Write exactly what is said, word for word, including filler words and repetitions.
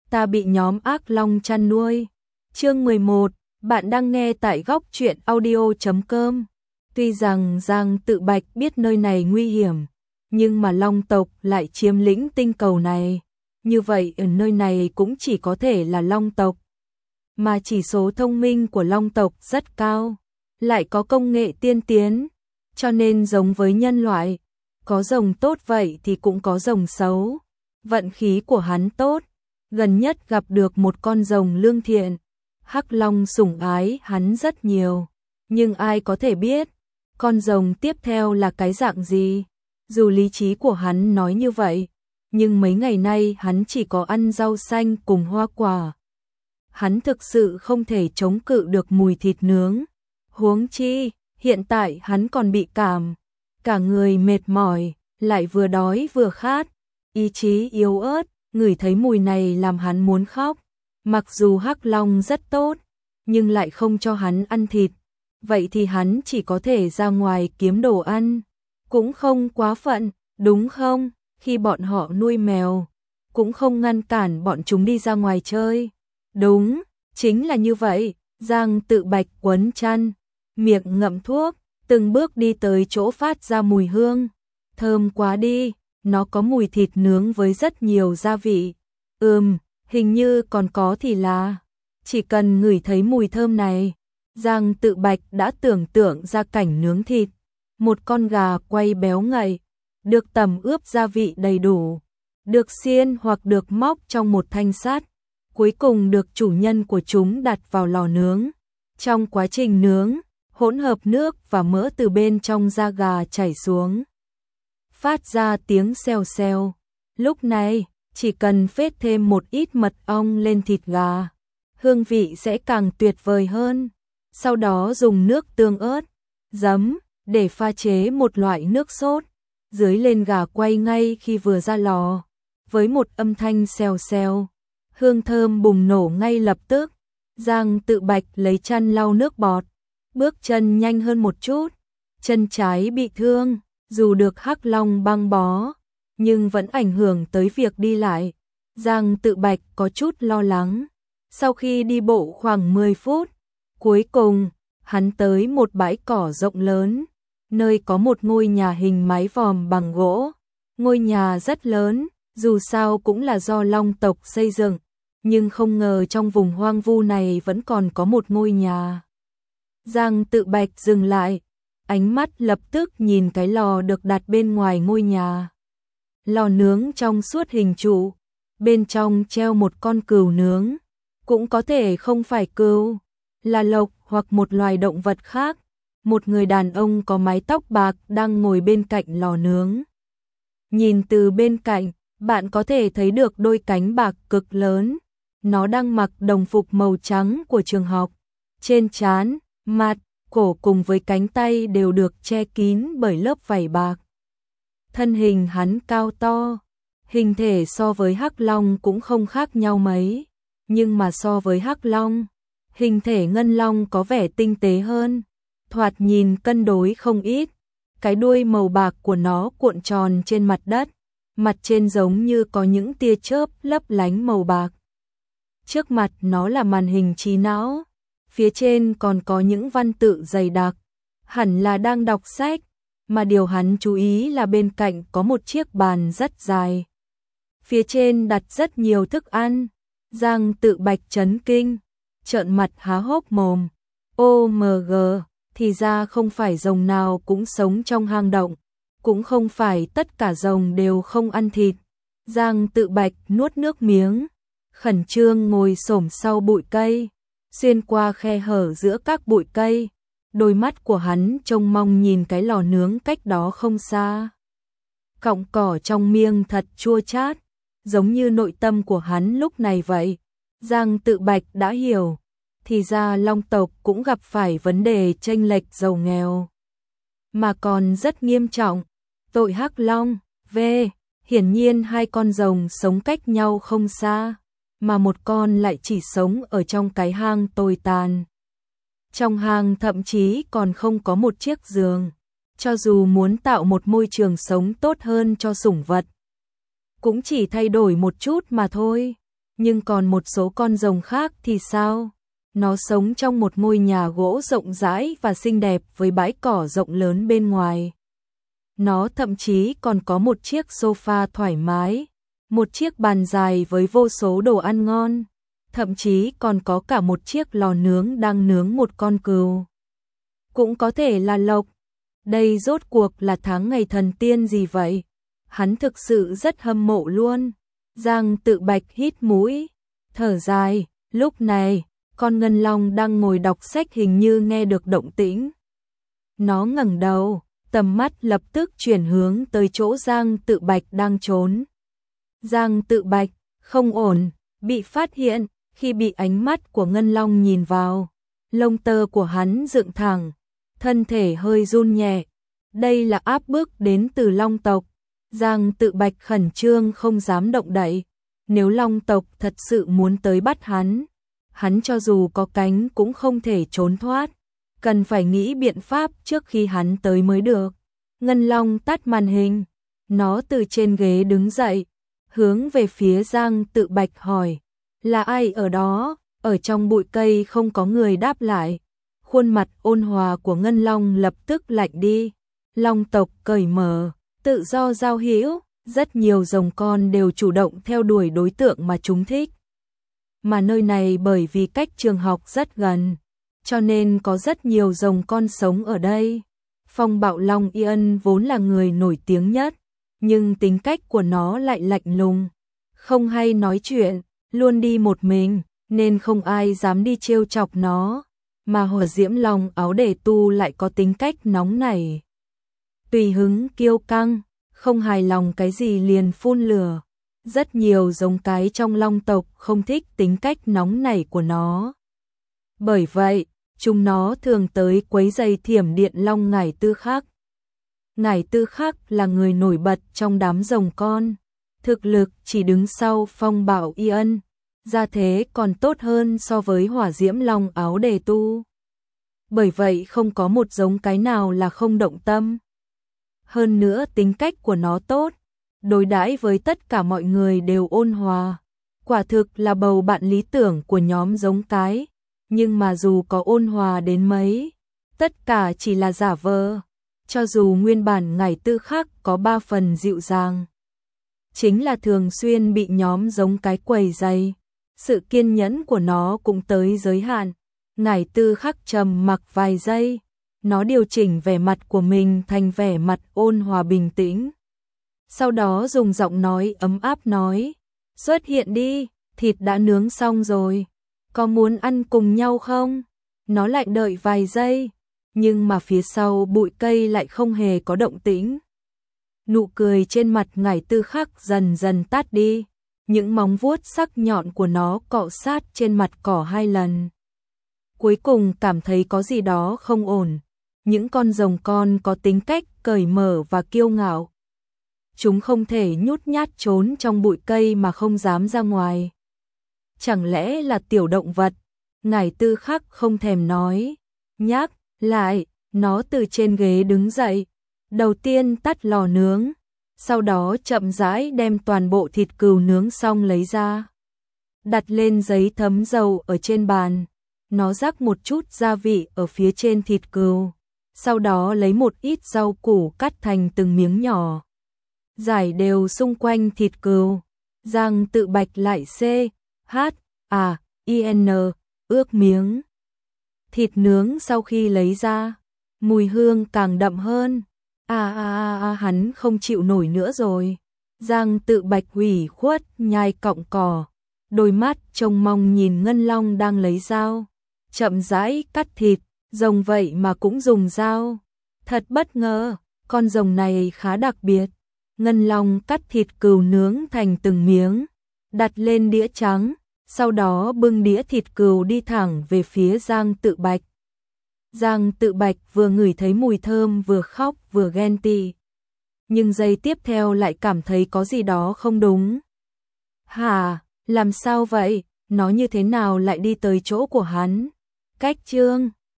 ta bị nhóm ác long chăn nuôi. Chương mười một, bạn đang nghe tại góc truyện audio chấm com. Tuy rằng Giang Tự Bạch biết nơi này nguy hiểm, nhưng mà long tộc lại chiếm lĩnh tinh cầu này. Như vậy ở nơi này cũng chỉ có thể là long tộc. Mà chỉ số thông minh của long tộc rất cao, lại có công nghệ tiên tiến, cho nên giống với nhân loại, có rồng tốt vậy thì cũng có rồng xấu. Vận khí của hắn tốt, gần nhất gặp được một con rồng lương thiện, Hắc Long sủng ái hắn rất nhiều, nhưng ai có thể biết con rồng tiếp theo là cái dạng gì. Dù lý trí của hắn nói như vậy, nhưng mấy ngày nay hắn chỉ có ăn rau xanh cùng hoa quả. Hắn thực sự không thể chống cự được mùi thịt nướng. Huống chi, hiện tại hắn còn bị cảm, cả người mệt mỏi, lại vừa đói vừa khát, ý chí yếu ớt, ngửi thấy mùi này làm hắn muốn khóc. Mặc dù Hắc Long rất tốt, nhưng lại không cho hắn ăn thịt, vậy thì hắn chỉ có thể ra ngoài kiếm đồ ăn. Cũng không quá phận, đúng không? Khi bọn họ nuôi mèo, cũng không ngăn cản bọn chúng đi ra ngoài chơi. Đúng, chính là như vậy. Giang Tự Bạch quấn chăn, miệng ngậm thuốc, từng bước đi tới chỗ phát ra mùi hương. Thơm quá đi, nó có mùi thịt nướng với rất nhiều gia vị. Ừm, hình như còn có thì là, chỉ cần ngửi thấy mùi thơm này, Giang Tự Bạch đã tưởng tượng ra cảnh nướng thịt. Một con gà quay béo ngậy, được tẩm ướp gia vị đầy đủ, được xiên hoặc được móc trong một thanh sắt, cuối cùng được chủ nhân của chúng đặt vào lò nướng. Trong quá trình nướng, hỗn hợp nước và mỡ từ bên trong da gà chảy xuống, phát ra tiếng xèo xèo. Lúc này, chỉ cần phết thêm một ít mật ong lên thịt gà, hương vị sẽ càng tuyệt vời hơn. Sau đó dùng nước tương ớt, giấm để pha chế một loại nước sốt, dưới lên gà quay ngay khi vừa ra lò, với một âm thanh xèo xèo, hương thơm bùng nổ ngay lập tức. Giang Tự Bạch lấy chăn lau nước bọt, bước chân nhanh hơn một chút, chân trái bị thương, dù được Hắc Long băng bó, nhưng vẫn ảnh hưởng tới việc đi lại. Giang Tự Bạch có chút lo lắng. Sau khi đi bộ khoảng mười phút, cuối cùng, hắn tới một bãi cỏ rộng lớn, nơi có một ngôi nhà hình mái vòm bằng gỗ. Ngôi nhà rất lớn, dù sao cũng là do long tộc xây dựng, nhưng không ngờ trong vùng hoang vu này vẫn còn có một ngôi nhà. Giang Tự Bạch dừng lại, ánh mắt lập tức nhìn cái lò được đặt bên ngoài ngôi nhà. Lò nướng trong suốt hình trụ, bên trong treo một con cừu nướng, cũng có thể không phải cừu, là lộc hoặc một loài động vật khác. Một người đàn ông có mái tóc bạc đang ngồi bên cạnh lò nướng. Nhìn từ bên cạnh, bạn có thể thấy được đôi cánh bạc cực lớn. Nó đang mặc đồng phục màu trắng của trường học. Trên trán, mặt, cổ cùng với cánh tay đều được che kín bởi lớp vảy bạc. Thân hình hắn cao to, hình thể so với Hắc Long cũng không khác nhau mấy, nhưng mà so với Hắc Long, hình thể Ngân Long có vẻ tinh tế hơn, thoạt nhìn cân đối không ít. Cái đuôi màu bạc của nó cuộn tròn trên mặt đất, mặt trên giống như có những tia chớp lấp lánh màu bạc. Trước mặt nó là màn hình trí não, phía trên còn có những văn tự dày đặc, hẳn là đang đọc sách, mà điều hắn chú ý là bên cạnh có một chiếc bàn rất dài. Phía trên đặt rất nhiều thức ăn. Giang Tự Bạch chấn kinh, trợn mặt há hốc mồm. ô em giê, thì ra không phải rồng nào cũng sống trong hang động, cũng không phải tất cả rồng đều không ăn thịt. Giang Tự Bạch nuốt nước miếng, khẩn trương ngồi xổm sau bụi cây, xuyên qua khe hở giữa các bụi cây, đôi mắt của hắn trông mong nhìn cái lò nướng cách đó không xa. Cọng cỏ trong miệng thật chua chát, giống như nội tâm của hắn lúc này vậy. Giang Tự Bạch đã hiểu, thì ra long tộc cũng gặp phải vấn đề chênh lệch giàu nghèo, mà còn rất nghiêm trọng. Tội Hắc Long, V, hiển nhiên hai con rồng sống cách nhau không xa, mà một con lại chỉ sống ở trong cái hang tồi tàn. Trong hang thậm chí còn không có một chiếc giường. Cho dù muốn tạo một môi trường sống tốt hơn cho sủng vật, cũng chỉ thay đổi một chút mà thôi. Nhưng còn một số con rồng khác thì sao? Nó sống trong một ngôi nhà gỗ rộng rãi và xinh đẹp với bãi cỏ rộng lớn bên ngoài. Nó thậm chí còn có một chiếc sofa thoải mái, một chiếc bàn dài với vô số đồ ăn ngon, thậm chí còn có cả một chiếc lò nướng đang nướng một con cừu. Cũng có thể là lộc. Đây rốt cuộc là tháng ngày thần tiên gì vậy? Hắn thực sự rất hâm mộ luôn. Giang Tự Bạch hít mũi, thở dài. Lúc này, con ngân long đang ngồi đọc sách hình như nghe được động tĩnh. Nó ngẩng đầu, tầm mắt lập tức chuyển hướng tới chỗ Giang Tự Bạch đang trốn. Giang Tự Bạch, không ổn, bị phát hiện, khi bị ánh mắt của ngân long nhìn vào. Lông tơ của hắn dựng thẳng, thân thể hơi run nhẹ. Đây là áp bức đến từ long tộc. Giang Tự Bạch khẩn trương không dám động đậy. Nếu long tộc thật sự muốn tới bắt hắn, hắn cho dù có cánh cũng không thể trốn thoát. Cần phải nghĩ biện pháp trước khi hắn tới mới được. Ngân long tắt màn hình. Nó từ trên ghế đứng dậy, hướng về phía Giang Tự Bạch hỏi. Là ai ở đó? Ở trong bụi cây không có người đáp lại. Khuôn mặt ôn hòa của ngân long lập tức lạnh đi. Long tộc cởi mở, tự do giao hữu, rất nhiều rồng con đều chủ động theo đuổi đối tượng mà chúng thích. Mà nơi này bởi vì cách trường học rất gần, cho nên có rất nhiều rồng con sống ở đây. Phong Bạo Long Yên vốn là người nổi tiếng nhất, nhưng tính cách của nó lại lạnh lùng, không hay nói chuyện, luôn đi một mình, nên không ai dám đi trêu chọc nó. Mà Hỏa Diễm Long Áo Đề Tu lại có tính cách nóng nảy, tùy hứng kiêu căng, không hài lòng cái gì liền phun lửa. Rất nhiều giống cái trong long tộc không thích tính cách nóng nảy của nó. Bởi vậy, chúng nó thường tới quấy rầy Thiểm Điện Long Ngải Tư Khắc. Ngải Tư Khắc là người nổi bật trong đám rồng con, thực lực chỉ đứng sau Phong Bạo Yên, gia thế còn tốt hơn so với Hỏa Diễm Long Áo Đề Tu. Bởi vậy không có một giống cái nào là không động tâm. Hơn nữa tính cách của nó tốt, đối đãi với tất cả mọi người đều ôn hòa. Quả thực là bầu bạn lý tưởng của nhóm giống cái. Nhưng mà dù có ôn hòa đến mấy, tất cả chỉ là giả vờ. Cho dù nguyên bản Ngải Tư Khắc có ba phần dịu dàng, chính là thường xuyên bị nhóm giống cái quấy rầy. Sự kiên nhẫn của nó cũng tới giới hạn. Ngải Tư Khắc trầm mặc vài giây, nó điều chỉnh vẻ mặt của mình thành vẻ mặt ôn hòa bình tĩnh. Sau đó dùng giọng nói ấm áp nói, xuất hiện đi, thịt đã nướng xong rồi, có muốn ăn cùng nhau không? Nó lại đợi vài giây, nhưng mà phía sau bụi cây lại không hề có động tĩnh. Nụ cười trên mặt Ngải Tư Khắc dần dần tắt đi, những móng vuốt sắc nhọn của nó cọ sát trên mặt cỏ hai lần. Cuối cùng cảm thấy có gì đó không ổn. Những con rồng con có tính cách cởi mở và kiêu ngạo. Chúng không thể nhút nhát trốn trong bụi cây mà không dám ra ngoài. Chẳng lẽ là tiểu động vật? Ngải Tư Khắc không thèm nói. Nhắc lại, nó từ trên ghế đứng dậy. Đầu tiên tắt lò nướng, sau đó chậm rãi đem toàn bộ thịt cừu nướng xong lấy ra. Đặt lên giấy thấm dầu ở trên bàn. Nó rắc một chút gia vị ở phía trên thịt cừu. Sau đó lấy một ít rau củ cắt thành từng miếng nhỏ. Rải đều xung quanh thịt cừu. Giang Tự Bạch lại C, H, A, I N, ướp miếng. Thịt nướng sau khi lấy ra, mùi hương càng đậm hơn. À à à à hắn không chịu nổi nữa rồi. Giang Tự Bạch ủy khuất nhai cọng cỏ. Đôi mắt trông mong nhìn ngân long đang lấy dao. Chậm rãi cắt thịt, rồng vậy mà cũng dùng dao. Thật bất ngờ, con rồng này khá đặc biệt. Ngân long cắt thịt cừu nướng thành từng miếng, đặt lên đĩa trắng, sau đó bưng đĩa thịt cừu đi thẳng về phía Giang Tự Bạch. Giang Tự Bạch vừa ngửi thấy mùi thơm vừa khóc vừa ghen tị. Nhưng giây tiếp theo lại cảm thấy có gì đó không đúng. Hả, làm sao vậy? Nó như thế nào lại đi tới chỗ của hắn? Cách Trương